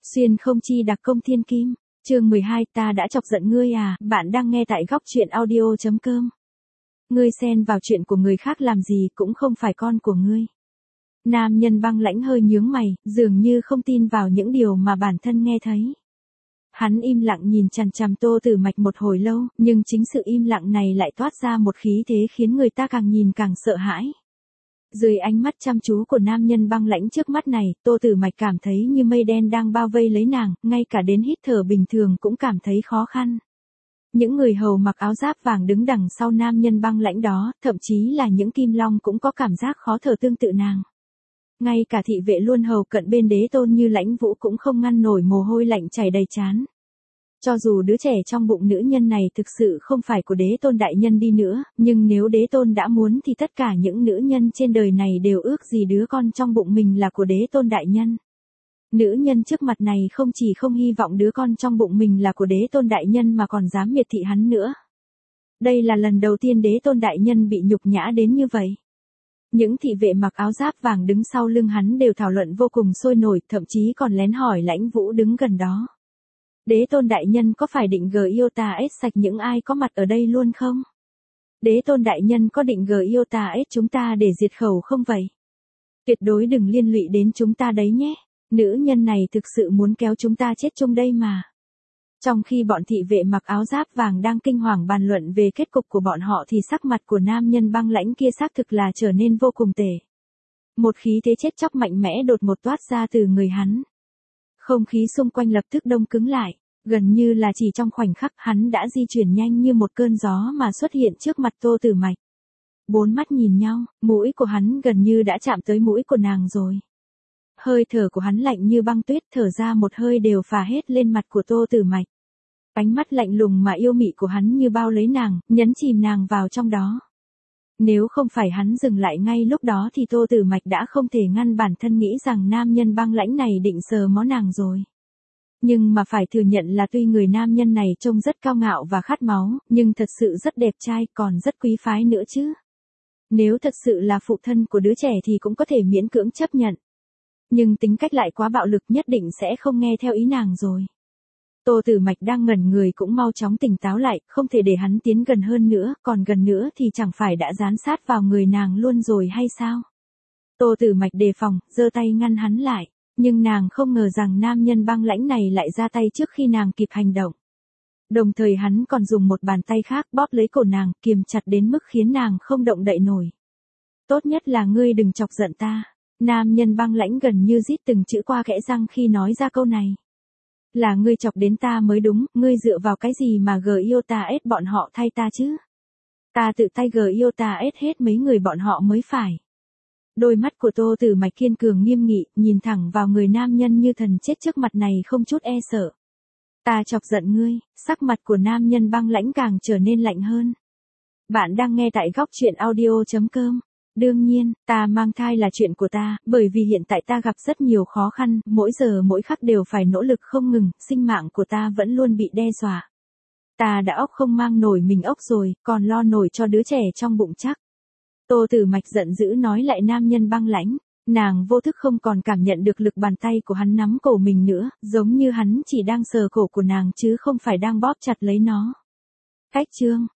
Xuyên không chi đặc công thiên kim. Chương 12, ta đã chọc giận ngươi à? Bạn đang nghe tại góc truyện audio.com. Ngươi xen vào chuyện của người khác làm gì cũng không phải con của ngươi. Nam nhân băng lãnh hơi nhướng mày, dường như không tin vào những điều mà bản thân nghe thấy. Hắn im lặng nhìn chằm chằm Tô Tử Mạch một hồi lâu, nhưng chính sự im lặng này lại toát ra một khí thế khiến người ta càng nhìn càng sợ hãi. Dưới ánh mắt chăm chú của nam nhân băng lãnh trước mắt này, Tô Tử Mạch cảm thấy như mây đen đang bao vây lấy nàng, ngay cả đến hít thở bình thường cũng cảm thấy khó khăn. Những người hầu mặc áo giáp vàng đứng đằng sau nam nhân băng lãnh đó, thậm chí là những kim long cũng có cảm giác khó thở tương tự nàng. Ngay cả thị vệ luôn hầu cận bên đế tôn như Lãnh Vũ cũng không ngăn nổi mồ hôi lạnh chảy đầy trán. Cho dù đứa trẻ trong bụng nữ nhân này thực sự không phải của đế tôn đại nhân đi nữa, nhưng nếu đế tôn đã muốn thì tất cả những nữ nhân trên đời này đều ước gì đứa con trong bụng mình là của đế tôn đại nhân. Nữ nhân trước mặt này không chỉ không hy vọng đứa con trong bụng mình là của đế tôn đại nhân mà còn dám miệt thị hắn nữa. Đây là lần đầu tiên đế tôn đại nhân bị nhục nhã đến như vậy. Những thị vệ mặc áo giáp vàng đứng sau lưng hắn đều thảo luận vô cùng sôi nổi, thậm chí còn lén hỏi Lãnh Vũ đứng gần đó. Đế tôn đại nhân có phải định giết sạch những ai có mặt ở đây luôn không? Đế tôn đại nhân có định giết chúng ta để diệt khẩu không vậy? Tuyệt đối đừng liên lụy đến chúng ta đấy nhé. Nữ nhân này thực sự muốn kéo chúng ta chết chung đây mà. Trong khi bọn thị vệ mặc áo giáp vàng đang kinh hoàng bàn luận về kết cục của bọn họ thì sắc mặt của nam nhân băng lãnh kia xác thực là trở nên vô cùng tệ. Một khí thế chết chóc mạnh mẽ đột ngột toát ra từ người hắn. Không khí xung quanh lập tức đông cứng lại, gần như là chỉ trong khoảnh khắc hắn đã di chuyển nhanh như một cơn gió mà xuất hiện trước mặt Tô Tử Mạch. Bốn mắt nhìn nhau, mũi của hắn gần như đã chạm tới mũi của nàng rồi. Hơi thở của hắn lạnh như băng tuyết, thở ra một hơi đều phả hết lên mặt của Tô Tử Mạch. Ánh mắt lạnh lùng mà yêu mị của hắn như bao lấy nàng, nhấn chìm nàng vào trong đó. Nếu không phải hắn dừng lại ngay lúc đó thì Tô Tử Mạch đã không thể ngăn bản thân nghĩ rằng nam nhân băng lãnh này định sờ mó nàng rồi. Nhưng mà phải thừa nhận là tuy người nam nhân này trông rất cao ngạo và khát máu, nhưng thật sự rất đẹp trai, còn rất quý phái nữa chứ. Nếu thật sự là phụ thân của đứa trẻ thì cũng có thể miễn cưỡng chấp nhận. Nhưng tính cách lại quá bạo lực, nhất định sẽ không nghe theo ý nàng rồi. Tô Tử Mạch đang ngẩn người cũng mau chóng tỉnh táo lại, không thể để hắn tiến gần hơn nữa, còn gần nữa thì chẳng phải đã dán sát vào người nàng luôn rồi hay sao? Tô Tử Mạch đề phòng, giơ tay ngăn hắn lại, nhưng nàng không ngờ rằng nam nhân băng lãnh này lại ra tay trước khi nàng kịp hành động. Đồng thời hắn còn dùng một bàn tay khác bóp lấy cổ nàng, kiềm chặt đến mức khiến nàng không động đậy nổi. Tốt nhất là ngươi đừng chọc giận ta. Nam nhân băng lãnh gần như rít từng chữ qua kẽ răng khi nói ra câu này. Là ngươi chọc đến ta mới đúng, ngươi dựa vào cái gì mà giết bọn họ thay ta chứ? Ta tự tay giết hết mấy người bọn họ mới phải. Đôi mắt của Tô Tử Mạch kiên cường nghiêm nghị, nhìn thẳng vào người nam nhân như thần chết trước mặt này không chút e sợ. Ta chọc giận ngươi, sắc mặt của nam nhân băng lãnh càng trở nên lạnh hơn. Bạn đang nghe tại góc truyện audio.com. Đương nhiên, ta mang thai là chuyện của ta, bởi vì hiện tại ta gặp rất nhiều khó khăn, mỗi giờ mỗi khắc đều phải nỗ lực không ngừng, sinh mạng của ta vẫn luôn bị đe dọa. Ta đã ốc không mang nổi mình ốc rồi, còn lo nổi cho đứa trẻ trong bụng chắc. Tô Tử Mạch giận dữ nói lại nam nhân băng lãnh, nàng vô thức không còn cảm nhận được lực bàn tay của hắn nắm cổ mình nữa, giống như hắn chỉ đang sờ cổ của nàng chứ không phải đang bóp chặt lấy nó. Cách chương